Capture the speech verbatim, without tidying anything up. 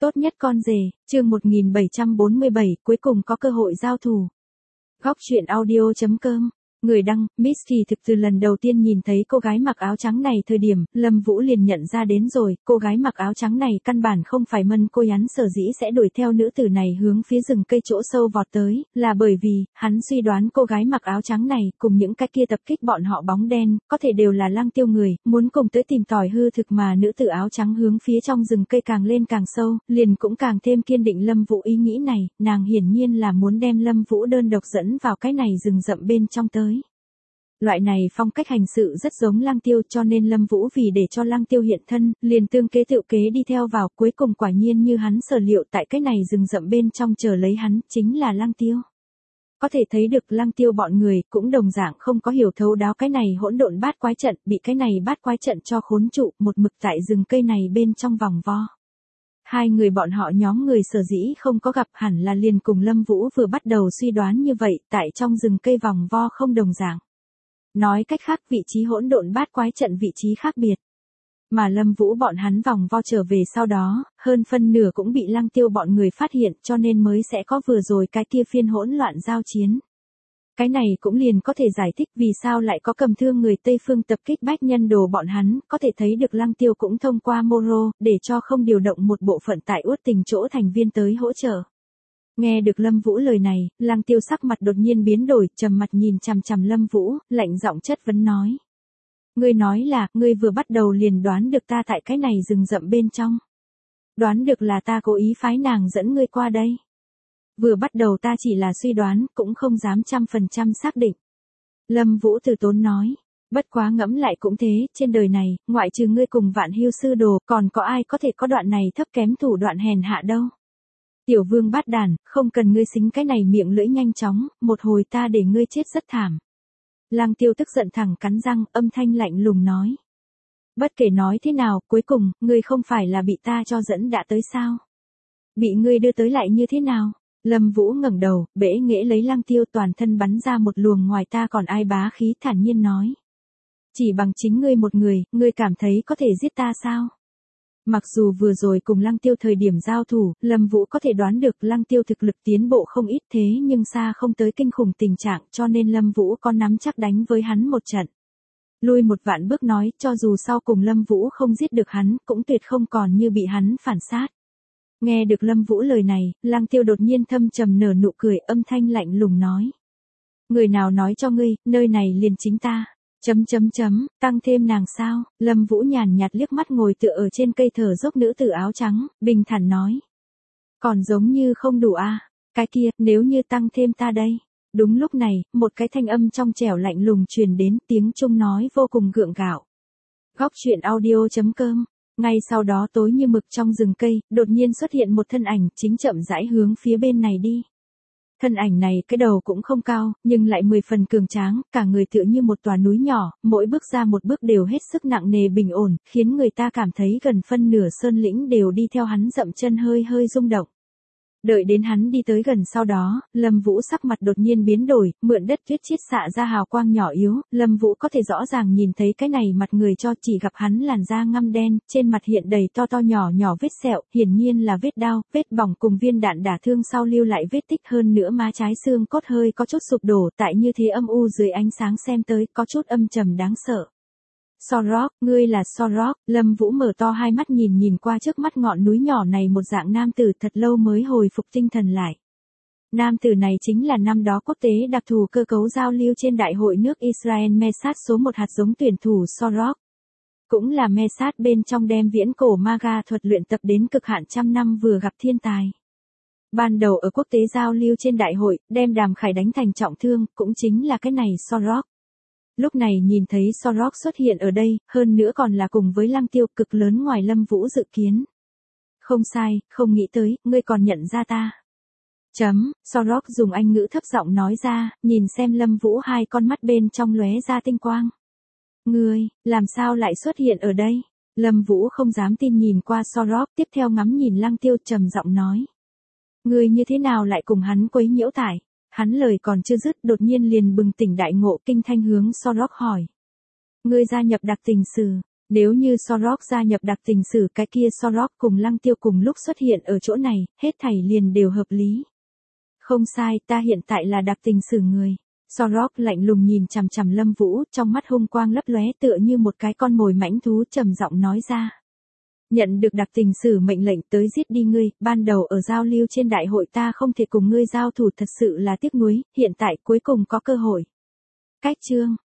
Tốt nhất con rể, chương một nghìn bảy trăm bốn mươi bảy, cuối cùng có cơ hội giao thủ. Góc truyện audio chấm com. Người đăng, Miss Kỳ thực từ lần đầu tiên nhìn thấy cô gái mặc áo trắng này thời điểm, Lâm Vũ liền nhận ra đến rồi, cô gái mặc áo trắng này căn bản không phải Mân Cô Yán sở dĩ sẽ đuổi theo nữ tử này hướng phía rừng cây chỗ sâu vọt tới, là bởi vì, hắn suy đoán cô gái mặc áo trắng này, cùng những cái kia tập kích bọn họ bóng đen, có thể đều là Lăng Tiêu người, muốn cùng tới tìm tòi hư thực mà nữ tử áo trắng hướng phía trong rừng cây càng lên càng sâu, liền cũng càng thêm kiên định Lâm Vũ ý nghĩ này, nàng hiển nhiên là muốn đem Lâm Vũ đơn độc dẫn vào cái này rừng rậm bên trong tới. Loại này phong cách hành sự rất giống Lăng Tiêu, cho nên Lâm Vũ vì để cho Lăng Tiêu hiện thân, liền tương kế tự kế đi theo vào, cuối cùng quả nhiên như hắn sở liệu tại cái này rừng rậm bên trong chờ lấy hắn, chính là Lăng Tiêu. Có thể thấy được Lăng Tiêu bọn người cũng đồng dạng không có hiểu thấu đáo cái này hỗn độn bát quái trận, bị cái này bát quái trận cho khốn trụ, một mực tại rừng cây này bên trong vòng vo. Hai người bọn họ nhóm người sở dĩ không có gặp hẳn là liền cùng Lâm Vũ vừa bắt đầu suy đoán như vậy, tại trong rừng cây vòng vo không đồng dạng. Nói cách khác, vị trí hỗn độn bát quái trận vị trí khác biệt. Mà Lâm Vũ bọn hắn vòng vo trở về sau đó, hơn phân nửa cũng bị Lăng Tiêu bọn người phát hiện, cho nên mới sẽ có vừa rồi cái kia phiên hỗn loạn giao chiến. Cái này cũng liền có thể giải thích vì sao lại có cầm thương người Tây Phương tập kích Bách Nhân Đồ bọn hắn, có thể thấy được Lăng Tiêu cũng thông qua Moro, để cho không điều động một bộ phận tại Uất Tình chỗ thành viên tới hỗ trợ. Nghe được Lâm Vũ lời này, Lăng Tiêu sắc mặt đột nhiên biến đổi, trầm mặt nhìn chằm chằm Lâm Vũ, lạnh giọng chất vấn nói. Ngươi nói là, ngươi vừa bắt đầu liền đoán được ta tại cái này rừng rậm bên trong. Đoán được là ta cố ý phái nàng dẫn ngươi qua đây. Vừa bắt đầu ta chỉ là suy đoán, cũng không dám trăm phần trăm xác định. Lâm Vũ từ tốn nói. Bất quá ngẫm lại cũng thế, trên đời này, ngoại trừ ngươi cùng Vạn Hưu sư đồ, còn có ai có thể có đoạn này thấp kém thủ đoạn hèn hạ đâu. Tiểu vương bát đàn, không cần ngươi xính cái này miệng lưỡi nhanh chóng, một hồi ta để ngươi chết rất thảm. Lăng Tiêu tức giận thẳng cắn răng, âm thanh lạnh lùng nói. Bất kể nói thế nào, cuối cùng, ngươi không phải là bị ta cho dẫn đã tới sao? Bị ngươi đưa tới lại như thế nào? Lâm Vũ ngẩng đầu, bẽ nghễ lấy Lăng Tiêu toàn thân bắn ra một luồng ngoài ta còn ai bá khí thản nhiên nói. Chỉ bằng chính ngươi một người, ngươi cảm thấy có thể giết ta sao? Mặc dù vừa rồi cùng Lăng Tiêu thời điểm giao thủ, Lâm Vũ có thể đoán được Lăng Tiêu thực lực tiến bộ không ít thế nhưng xa không tới kinh khủng tình trạng cho nên Lâm Vũ có nắm chắc đánh với hắn một trận. Lui một vạn bước nói, cho dù sau cùng Lâm Vũ không giết được hắn, cũng tuyệt không còn như bị hắn phản sát. Nghe được Lâm Vũ lời này, Lăng Tiêu đột nhiên thâm trầm nở nụ cười, âm thanh lạnh lùng nói. Người nào nói cho ngươi, nơi này liền chính ta. Chấm chấm chấm, tăng thêm nàng sao? Lâm Vũ nhàn nhạt liếc mắt ngồi tựa ở trên cây thở dốc nữ tử áo trắng, bình thản nói. Còn giống như không đủ a, à? Cái kia, nếu như tăng thêm ta đây. Đúng lúc này, một cái thanh âm trong trẻo lạnh lùng truyền đến, tiếng Trung nói vô cùng gượng gạo. Góc truyện audio chấm com. Ngay sau đó tối như mực trong rừng cây, đột nhiên xuất hiện một thân ảnh, chính chậm rãi hướng phía bên này đi. Thân ảnh này cái đầu cũng không cao, nhưng lại mười phần cường tráng, cả người tựa như một tòa núi nhỏ, mỗi bước ra một bước đều hết sức nặng nề bình ổn, khiến người ta cảm thấy gần phân nửa sơn lĩnh đều đi theo hắn dậm chân hơi hơi rung động. Đợi đến hắn đi tới gần sau đó, Lâm Vũ sắc mặt đột nhiên biến đổi, mượn đất tuyết chiết xạ ra hào quang nhỏ yếu, Lâm Vũ có thể rõ ràng nhìn thấy cái này mặt người cho chỉ gặp hắn làn da ngăm đen, trên mặt hiện đầy to to nhỏ nhỏ vết sẹo, hiển nhiên là vết đao, vết bỏng cùng viên đạn đả thương sau lưu lại vết tích hơn nữa má trái xương cốt hơi có chút sụp đổ, tại như thế âm u dưới ánh sáng xem tới có chút âm trầm đáng sợ. Sorok, ngươi là Sorok, Lâm Vũ mở to hai mắt nhìn nhìn qua trước mắt ngọn núi nhỏ này một dạng nam tử thật lâu mới hồi phục tinh thần lại. Nam tử này chính là năm đó quốc tế đặc thù cơ cấu giao lưu trên đại hội nước Israel Mesad số một hạt giống tuyển thủ Sorok. Cũng là Mesad bên trong đem viễn cổ Maga thuật luyện tập đến cực hạn trăm năm vừa gặp thiên tài. Ban đầu ở quốc tế giao lưu trên đại hội, đem Đàm Khải đánh thành trọng thương, cũng chính là cái này Sorok. Lúc này nhìn thấy Sorok xuất hiện ở đây, hơn nữa còn là cùng với Lăng Tiêu cực lớn ngoài Lâm Vũ dự kiến. Không sai, không nghĩ tới, ngươi còn nhận ra ta. Chấm, Sorok dùng Anh ngữ thấp giọng nói ra, nhìn xem Lâm Vũ hai con mắt bên trong lóe ra tinh quang. Ngươi, làm sao lại xuất hiện ở đây? Lâm Vũ không dám tin nhìn qua Sorok, tiếp theo ngắm nhìn Lăng Tiêu trầm giọng nói. Ngươi như thế nào lại cùng hắn quấy nhiễu tải? Hắn lời còn chưa dứt, đột nhiên liền bừng tỉnh đại ngộ, kinh thanh hướng Sorok hỏi. Ngươi gia nhập đặc tình sử, Nếu như Sorok gia nhập đặc tình sử, cái kia Sorok cùng Lăng Tiêu cùng lúc xuất hiện ở chỗ này, hết thảy liền đều hợp lý. Không sai, ta hiện tại là đặc tình sử người. Sorok lạnh lùng nhìn chằm chằm Lâm Vũ, trong mắt hung quang lấp lóe tựa như một cái con mồi mãnh thú, trầm giọng nói ra. Nhận được đặc tình sử mệnh lệnh tới giết đi ngươi, ban đầu ở giao lưu trên đại hội ta không thể cùng ngươi giao thủ, thật sự là tiếc nuối, hiện tại cuối cùng có cơ hội. Cách chương